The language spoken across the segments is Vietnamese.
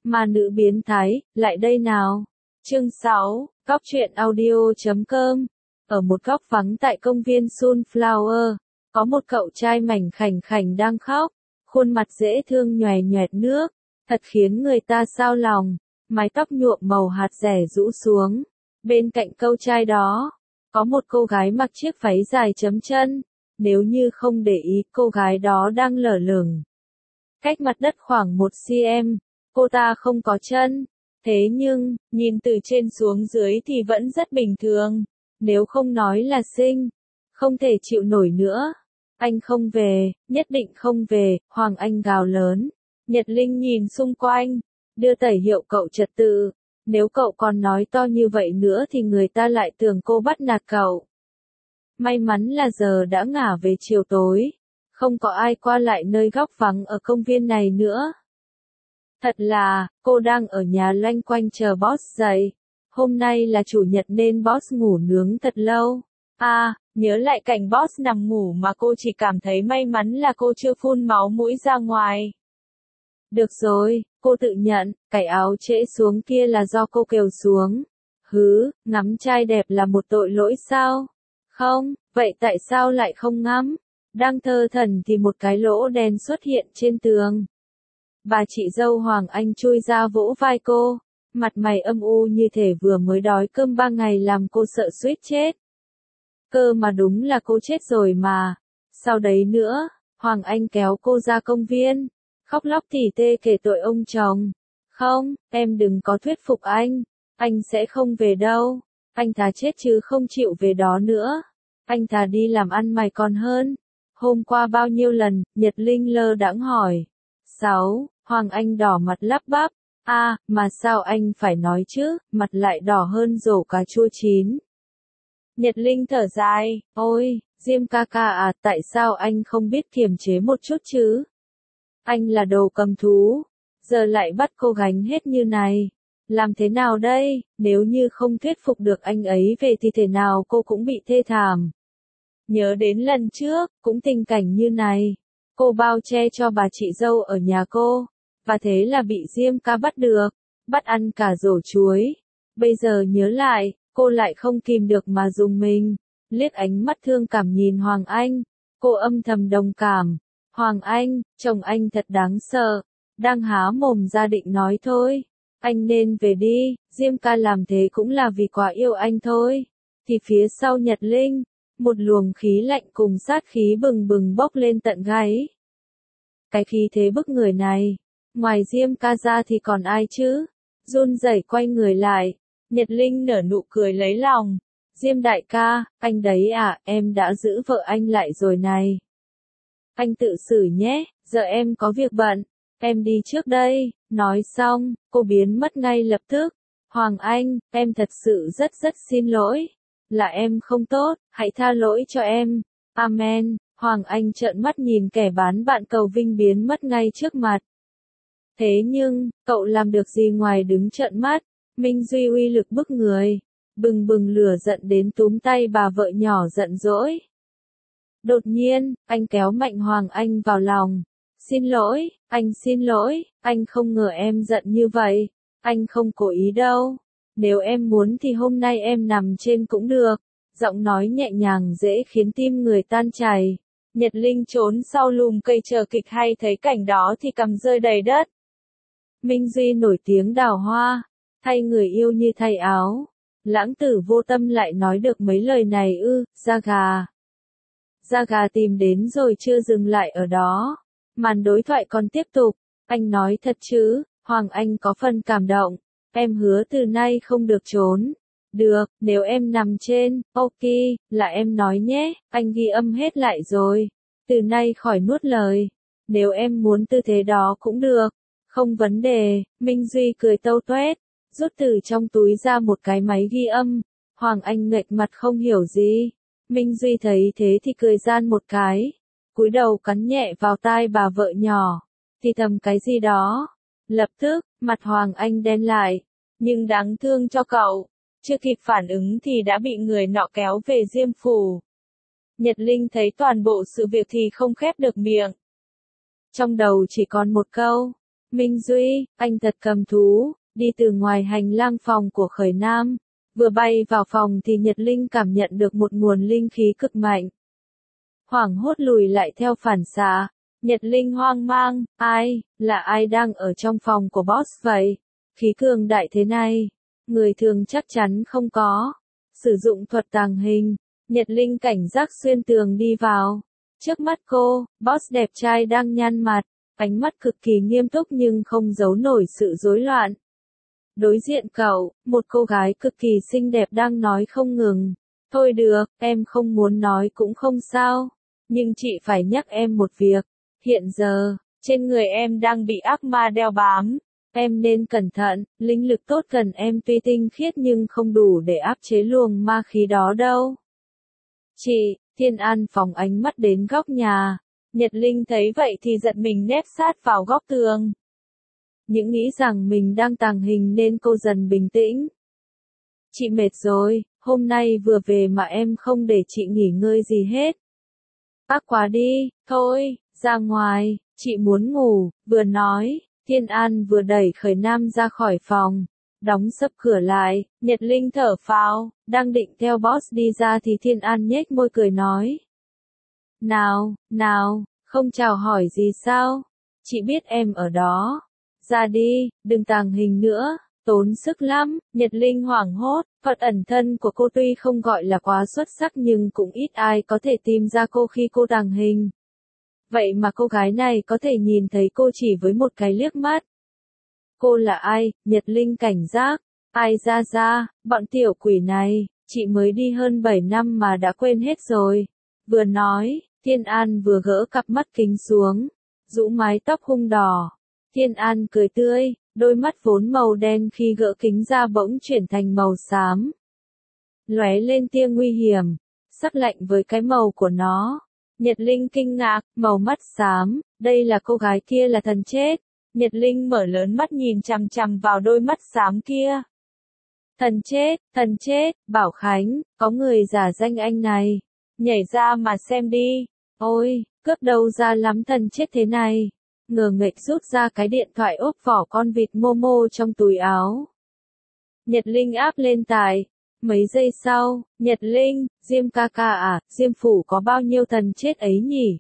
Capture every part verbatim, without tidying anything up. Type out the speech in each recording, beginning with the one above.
Ma nữ biến thái, lại đây nào. Chương sáu, Góc truyện audio chấm com. Ở một góc vắng tại công viên Sunflower, có một cậu trai mảnh khảnh khảnh đang khóc, khuôn mặt dễ thương nhòe nhòe nước, thật khiến người ta xao lòng, mái tóc nhuộm màu hạt dẻ rũ xuống. Bên cạnh cậu trai đó, có một cô gái mặc chiếc váy dài chấm chân, nếu như không để ý cô gái đó đang lở lửng cách mặt đất khoảng một xăng-ti-mét, cô ta không có chân. Thế nhưng, nhìn từ trên xuống dưới thì vẫn rất bình thường, nếu không nói là xinh, không thể chịu nổi nữa. Anh không về, nhất định không về, Hoàng Anh gào lớn. Nhật Linh nhìn xung quanh, đưa tẩy hiệu cậu trật tự, nếu cậu còn nói to như vậy nữa thì người ta lại tưởng cô bắt nạt cậu. May mắn là giờ đã ngả về chiều tối, không có ai qua lại nơi góc vắng ở công viên này nữa. Thật là, cô đang ở nhà loanh quanh chờ boss dậy. Hôm nay là chủ nhật nên boss ngủ nướng thật lâu. À, nhớ lại cảnh boss nằm ngủ mà cô chỉ cảm thấy may mắn là cô chưa phun máu mũi ra ngoài. Được rồi, cô tự nhận, cái áo trễ xuống kia là do cô kêu xuống. Hứ, ngắm trai đẹp là một tội lỗi sao? Không, vậy tại sao lại không ngắm? Đang thơ thẩn thì một cái lỗ đen xuất hiện trên tường. Bà chị dâu Hoàng Anh chui ra vỗ vai cô, mặt mày âm u như thể vừa mới đói cơm ba ngày làm cô sợ suýt chết. Cơ mà đúng là cô chết rồi mà. Sau đấy nữa, Hoàng Anh kéo cô ra công viên, khóc lóc tỉ tê kể tội ông chồng. Không, em đừng có thuyết phục anh, anh sẽ không về đâu, anh thà chết chứ không chịu về đó nữa, anh thà đi làm ăn mày còn hơn. Hôm qua bao nhiêu lần, Nhật Linh lơ đãng hỏi. Sáu, Hoàng Anh đỏ mặt lắp bắp. A, à, mà sao anh phải nói chứ, mặt lại đỏ hơn rổ cà chua chín. Nhật Linh thở dài, ôi, Diêm ca ca à, tại sao anh không biết kiềm chế một chút chứ? Anh là đồ cầm thú, giờ lại bắt cô gánh hết như này. Làm thế nào đây, nếu như không thuyết phục được anh ấy về thì thế nào cô cũng bị thê thảm. Nhớ đến lần trước, cũng tình cảnh như này. Cô bao che cho bà chị dâu ở nhà cô, và thế là bị Diêm ca bắt được, bắt ăn cả rổ chuối. Bây giờ nhớ lại, cô lại không kìm được mà rùng mình, liếc ánh mắt thương cảm nhìn Hoàng Anh, cô âm thầm đồng cảm. Hoàng Anh, chồng anh thật đáng sợ, đang há mồm ra định nói thôi, anh nên về đi, Diêm ca làm thế cũng là vì quá yêu anh thôi. Thì phía sau Nhật Linh, một luồng khí lạnh cùng sát khí bừng bừng bốc lên tận gáy. Cái khí thế bức người này, ngoài Diêm ca ra thì còn ai chứ? Run rẩy quay người lại, Nhật Linh nở nụ cười lấy lòng. Diêm đại ca, anh đấy à, em đã giữ vợ anh lại rồi này. Anh tự xử nhé, giờ em có việc bận, em đi trước đây. Nói xong, cô biến mất ngay lập tức. Hoàng Anh, em thật sự rất rất xin lỗi. Là em không tốt, hãy tha lỗi cho em. Amen. Hoàng Anh trợn mắt nhìn kẻ bán bạn cầu vinh biến mất ngay trước mặt. Thế nhưng, cậu làm được gì ngoài đứng trợn mắt? Minh Duy uy lực bức người, bừng bừng lửa giận đến túm tay bà vợ nhỏ giận dỗi. Đột nhiên, anh kéo mạnh Hoàng Anh vào lòng. Xin lỗi, anh xin lỗi, anh không ngờ em giận như vậy, anh không cố ý đâu. Nếu em muốn thì hôm nay em nằm trên cũng được. Giọng nói nhẹ nhàng dễ khiến tim người tan chảy. Nhật Linh trốn sau lùm cây chờ kịch hay thấy cảnh đó thì cầm rơi đầy đất. Minh Duy nổi tiếng đào hoa, thay người yêu như thay áo. Lãng tử vô tâm lại nói được mấy lời này ư, da gà. Da gà tìm đến rồi chưa dừng lại ở đó. Màn đối thoại còn tiếp tục. Anh nói thật chứ, Hoàng Anh có phần cảm động. Em hứa từ nay không được trốn. Được, nếu em nằm trên, ok, là em nói nhé, anh ghi âm hết lại rồi. Từ nay khỏi nuốt lời. Nếu em muốn tư thế đó cũng được. Không vấn đề, Minh Duy cười tâu tuét, rút từ trong túi ra một cái máy ghi âm. Hoàng Anh nghệch mặt không hiểu gì. Minh Duy thấy thế thì cười gian một cái, cúi đầu cắn nhẹ vào tai bà vợ nhỏ, thì thầm cái gì đó. Lập tức, mặt Hoàng Anh đen lại, nhưng đáng thương cho cậu, chưa kịp phản ứng thì đã bị người nọ kéo về Diêm phủ. Nhật Linh thấy toàn bộ sự việc thì không khép được miệng. Trong đầu chỉ còn một câu, Minh Duy, anh thật cầm thú, đi từ ngoài hành lang phòng của Khởi Nam. Vừa bay vào phòng thì Nhật Linh cảm nhận được một nguồn linh khí cực mạnh. Hoảng hốt lùi lại theo phản xạ. Nhật Linh hoang mang, ai, là ai đang ở trong phòng của boss vậy? Khí cường đại thế này, người thường chắc chắn không có. Sử dụng thuật tàng hình, Nhật Linh cảnh giác xuyên tường đi vào. Trước mắt cô, boss đẹp trai đang nhăn mặt, ánh mắt cực kỳ nghiêm túc nhưng không giấu nổi sự rối loạn. Đối diện cậu, một cô gái cực kỳ xinh đẹp đang nói không ngừng. Thôi được, em không muốn nói cũng không sao. Nhưng chị phải nhắc em một việc. Hiện giờ, trên người em đang bị ác ma đeo bám. Em nên cẩn thận, linh lực tốt cần em tuy tinh khiết nhưng không đủ để áp chế luồng ma khí đó đâu. Chị, Thiên An phóng ánh mắt đến góc nhà. Nhật Linh thấy vậy thì giật mình nép sát vào góc tường. Những nghĩ rằng mình đang tàng hình nên cô dần bình tĩnh. Chị mệt rồi, hôm nay vừa về mà em không để chị nghỉ ngơi gì hết. Ác quá đi, thôi, ra ngoài, chị muốn ngủ, vừa nói, Thiên An vừa đẩy Khởi Nam ra khỏi phòng, đóng sập cửa lại, Nhật Linh thở phào, đang định theo boss đi ra thì Thiên An nhếch môi cười nói. Nào, nào, không chào hỏi gì sao? Chị biết em ở đó. Ra đi, đừng tàng hình nữa, tốn sức lắm. Nhật Linh hoảng hốt, thuật ẩn thân của cô tuy không gọi là quá xuất sắc nhưng cũng ít ai có thể tìm ra cô khi cô tàng hình. Vậy mà cô gái này có thể nhìn thấy cô chỉ với một cái liếc mắt. Cô là ai? Nhật Linh cảnh giác. Ai ra ra, bọn tiểu quỷ này, chị mới đi hơn bảy năm mà đã quên hết rồi. Vừa nói, Thiên An vừa gỡ cặp mắt kính xuống, rũ mái tóc hung đỏ. Thiên An cười tươi, đôi mắt vốn màu đen khi gỡ kính ra bỗng chuyển thành màu xám. Lóe lên tia nguy hiểm, sắc lạnh với cái màu của nó. Nhật Linh kinh ngạc, màu mắt xám, đây là cô gái kia là thần chết. Nhật Linh mở lớn mắt nhìn chằm chằm vào đôi mắt xám kia. Thần chết, thần chết, Bảo Khánh, có người giả danh anh này. Nhảy ra mà xem đi. Ôi, cướp đâu ra lắm thần chết thế này. Ngờ nghệch rút ra cái điện thoại ốp vỏ con vịt Momo trong túi áo. Nhật Linh áp lên tài. Mấy giây sau, Nhật Linh, Diêm ca ca à, Diêm phủ có bao nhiêu thần chết ấy nhỉ?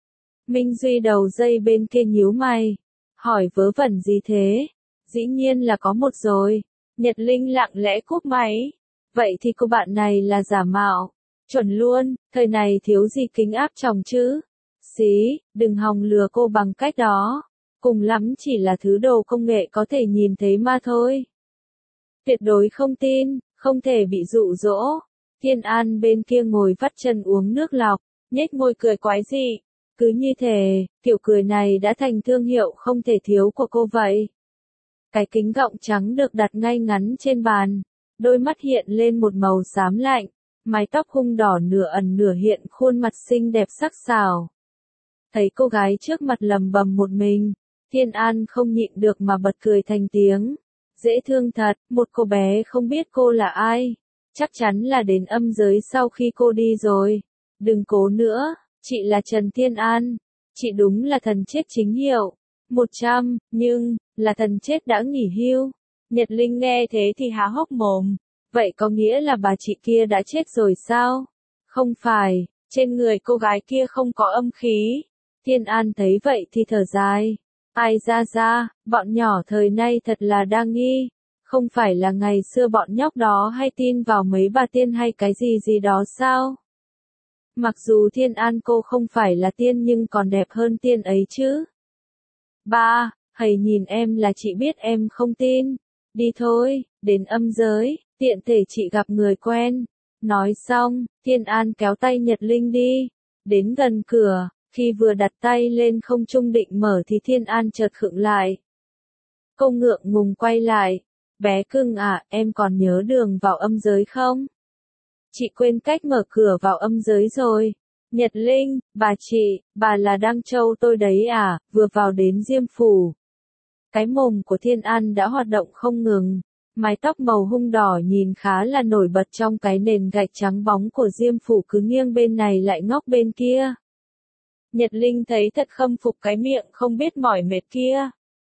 Minh Duy đầu dây bên kia nhíu mày. Hỏi vớ vẩn gì thế? Dĩ nhiên là có một rồi. Nhật Linh lặng lẽ cúp máy. Vậy thì cô bạn này là giả mạo. Chuẩn luôn, thời này thiếu gì kính áp tròng chứ. Xí, đừng hòng lừa cô bằng cách đó. Cùng lắm chỉ là thứ đồ công nghệ có thể nhìn thấy mà thôi. Tuyệt đối không tin, không thể bị dụ dỗ. Thiên An bên kia ngồi vắt chân uống nước lọc, nhếch môi cười quái dị. Cứ như thế, kiểu cười này đã thành thương hiệu không thể thiếu của cô vậy. Cái kính gọng trắng được đặt ngay ngắn trên bàn. Đôi mắt hiện lên một màu xám lạnh. Mái tóc hung đỏ nửa ẩn nửa hiện khuôn mặt xinh đẹp sắc sảo. Thấy cô gái trước mặt lầm bầm một mình, Thiên An không nhịn được mà bật cười thành tiếng. Dễ thương thật, một cô bé không biết cô là ai. Chắc chắn là đến âm giới sau khi cô đi rồi. Đừng cố nữa, chị là Trần Thiên An. Chị đúng là thần chết chính hiệu. Một trăm, nhưng, là thần chết đã nghỉ hưu. Nhật Linh nghe thế thì há hốc mồm. Vậy có nghĩa là bà chị kia đã chết rồi sao? Không phải, trên người cô gái kia không có âm khí. Thiên An thấy vậy thì thở dài. Ai ra ra, bọn nhỏ thời nay thật là đa nghi. Không phải là ngày xưa bọn nhóc đó hay tin vào mấy bà tiên hay cái gì gì đó sao? Mặc dù Thiên An cô không phải là tiên nhưng còn đẹp hơn tiên ấy chứ. Ba, hãy nhìn em là chị biết em không tin. Đi thôi, đến âm giới, tiện thể chị gặp người quen. Nói xong, Thiên An kéo tay Nhật Linh đi. Đến gần cửa, khi vừa đặt tay lên không trung định mở thì Thiên An chợt khựng lại. Cô ngượng ngùng quay lại. Bé cưng à, em còn nhớ đường vào âm giới không? Chị quên cách mở cửa vào âm giới rồi. Nhật Linh, bà chị, bà là Đăng Châu tôi đấy à, vừa vào đến Diêm phủ. Cái mồm của Thiên An đã hoạt động không ngừng. Mái tóc màu hung đỏ nhìn khá là nổi bật trong cái nền gạch trắng bóng của Diêm phủ cứ nghiêng bên này lại ngóc bên kia. Nhật Linh thấy thật khâm phục cái miệng không biết mỏi mệt kia.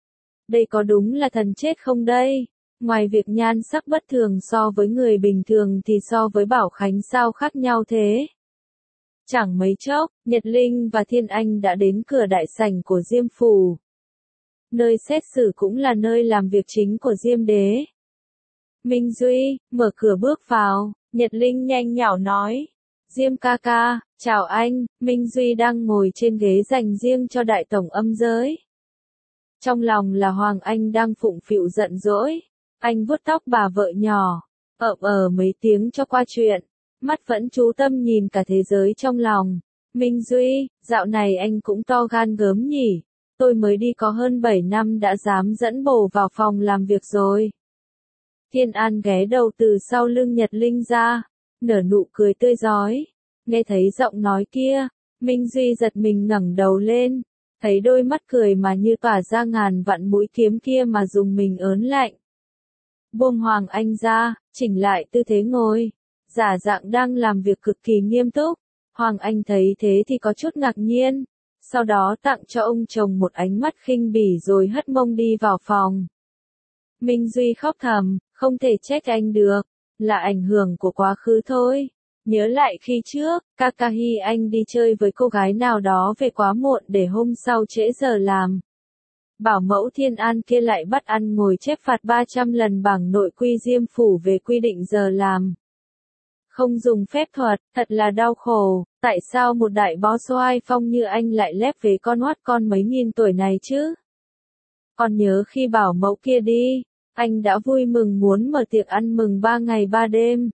đây có đúng là thần chết không đây? Ngoài việc nhan sắc bất thường so với người bình thường thì so với Bảo Khánh sao khác nhau thế? Chẳng mấy chốc, Nhật Linh và Thiên Anh đã đến cửa đại sảnh của Diêm Phủ. Nơi xét xử cũng là nơi làm việc chính của Diêm Đế. Minh Duy, mở cửa bước vào, Nhật Linh nhanh nhảu nói. Diêm ca ca, chào anh, Minh Duy đang ngồi trên ghế dành riêng cho đại tổng âm giới. Trong lòng là Hoàng Anh đang phụng phịu giận dỗi. Anh vuốt tóc bà vợ nhỏ, ợm ờ mấy tiếng cho qua chuyện. Mắt vẫn chú tâm nhìn cả thế giới trong lòng. Minh Duy, dạo này anh cũng to gan gớm nhỉ. Tôi mới đi có hơn bảy năm đã dám dẫn bồ vào phòng làm việc rồi. Thiên An ghé đầu từ sau lưng Nhật Linh ra, nở nụ cười tươi rói. Nghe thấy giọng nói kia, Minh Duy giật mình ngẩng đầu lên, thấy đôi mắt cười mà như tỏa ra ngàn vạn mũi kiếm kia mà dùng mình ớn lạnh. Buông Hoàng Anh ra, chỉnh lại tư thế ngồi, giả dạng đang làm việc cực kỳ nghiêm túc. Hoàng Anh thấy thế thì có chút ngạc nhiên, sau đó tặng cho ông chồng một ánh mắt khinh bỉ rồi hất mông đi vào phòng. Minh Duy khóc thầm, không thể trách anh được, là ảnh hưởng của quá khứ thôi. Nhớ lại khi trước, Kakahi anh đi chơi với cô gái nào đó về quá muộn để hôm sau trễ giờ làm. Bảo mẫu Thiên An kia lại bắt ăn ngồi chép phạt ba trăm lần bảng nội quy Diêm Phủ về quy định giờ làm. Không dùng phép thuật, thật là đau khổ, tại sao một đại boss oai phong như anh lại lép về con hoắt con mấy nghìn tuổi này chứ? Còn nhớ khi bảo mẫu kia đi, anh đã vui mừng muốn mở tiệc ăn mừng ba ngày ba đêm.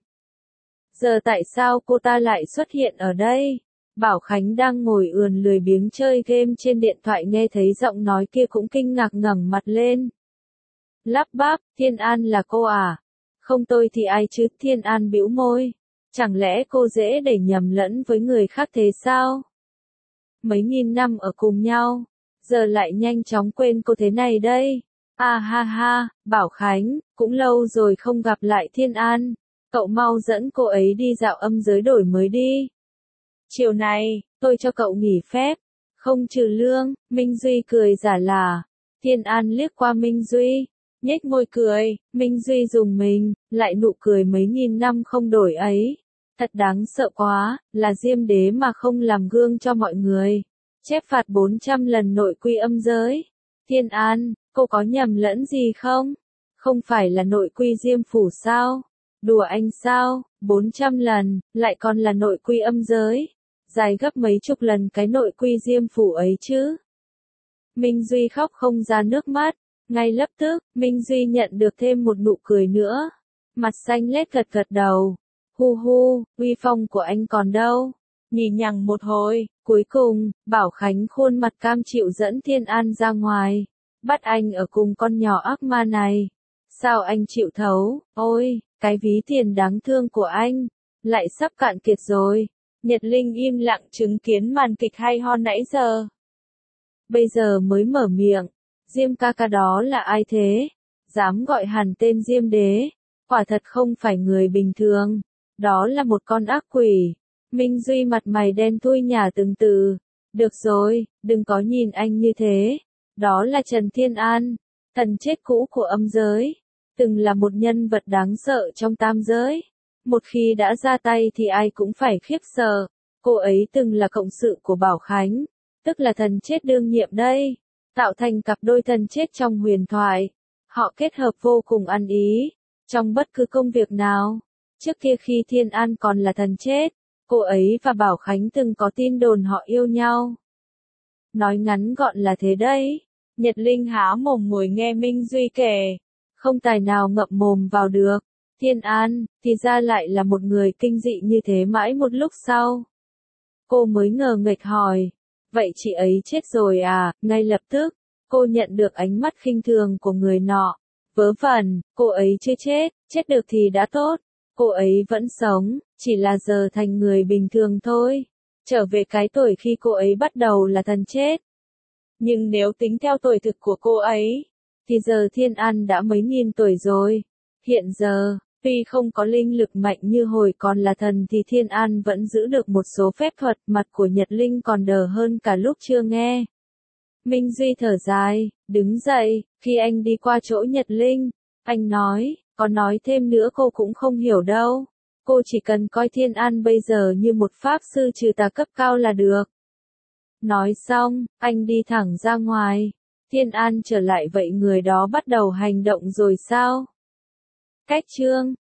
Giờ tại sao cô ta lại xuất hiện ở đây? Bảo Khánh đang ngồi ườn lười biếng chơi game trên điện thoại nghe thấy giọng nói kia cũng kinh ngạc ngẩng mặt lên. Lắp bắp, Thiên An là cô à? Không tôi thì ai chứ? Thiên An bĩu môi. Chẳng lẽ cô dễ để nhầm lẫn với người khác thế sao? Mấy nghìn năm ở cùng nhau, giờ lại nhanh chóng quên cô thế này đây. À ha ha, Bảo Khánh, cũng lâu rồi không gặp lại Thiên An. Cậu mau dẫn cô ấy đi dạo âm giới đổi mới đi. Chiều này, tôi cho cậu nghỉ phép. Không trừ lương, Minh Duy cười giả là. Thiên An liếc qua Minh Duy, nhếch môi cười, Minh Duy dùng mình, lại nụ cười mấy nghìn năm không đổi ấy. Thật đáng sợ quá, là Diêm Đế mà không làm gương cho mọi người. Chép phạt bốn trăm lần nội quy âm giới. Thiên An, cô có nhầm lẫn gì không? Không phải là nội quy Diêm Phủ sao? Đùa anh sao? bốn trăm lần, lại còn là nội quy âm giới. Dài gấp mấy chục lần cái nội quy Diêm Phủ ấy chứ. Minh Duy khóc không ra nước mắt. Ngay lập tức, Minh Duy nhận được thêm một nụ cười nữa. Mặt xanh lét gật gật đầu. Hu hu, uy phong của anh còn đâu? Nhì nhằng một hồi, cuối cùng, Bảo Khánh khuôn mặt cam chịu dẫn Thiên An ra ngoài. Bắt anh ở cùng con nhỏ ác ma này. Sao anh chịu thấu? Ôi, cái ví tiền đáng thương của anh, lại sắp cạn kiệt rồi. Nhật Linh im lặng chứng kiến màn kịch hay ho nãy giờ. Bây giờ mới mở miệng. Diêm ca ca đó là ai thế? Dám gọi hẳn tên Diêm Đế. Quả thật không phải người bình thường. Đó là một con ác quỷ. Minh Duy mặt mày đen thui nhả từng từ. Được rồi, đừng có nhìn anh như thế. Đó là Trần Thiên An, thần chết cũ của âm giới. Từng là một nhân vật đáng sợ trong tam giới. Một khi đã ra tay thì ai cũng phải khiếp sợ. Cô ấy từng là cộng sự của Bảo Khánh, tức là thần chết đương nhiệm đây. Tạo thành cặp đôi thần chết trong huyền thoại. Họ kết hợp vô cùng ăn ý, trong bất cứ công việc nào. Trước kia khi Thiên An còn là thần chết, cô ấy và Bảo Khánh từng có tin đồn họ yêu nhau. Nói ngắn gọn là thế đấy. Nhật Linh há mồm ngồi nghe Minh Duy kể, không tài nào ngậm mồm vào được. Thiên An, thì ra lại là một người kinh dị như thế. Mãi một lúc sau, cô mới ngờ nghệch hỏi, vậy chị ấy chết rồi à? Ngay lập tức, cô nhận được ánh mắt khinh thường của người nọ. Vớ vẩn, cô ấy chưa chết, chết được thì đã tốt. Cô ấy vẫn sống, chỉ là giờ thành người bình thường thôi. Trở về cái tuổi khi cô ấy bắt đầu là thần chết. Nhưng nếu tính theo tuổi thực của cô ấy, thì giờ Thiên An đã mấy nghìn tuổi rồi. Hiện giờ, tuy không có linh lực mạnh như hồi còn là thần thì Thiên An vẫn giữ được một số phép thuật. Mặt của Nhật Linh còn đờ hơn cả lúc chưa nghe. Minh Duy thở dài, đứng dậy, khi anh đi qua chỗ Nhật Linh, anh nói, có nói thêm nữa cô cũng không hiểu đâu. Cô chỉ cần coi Thiên An bây giờ như một pháp sư trừ tà cấp cao là được. Nói xong, anh đi thẳng ra ngoài. Thiên An trở lại vậy người đó bắt đầu hành động rồi sao? Cách chương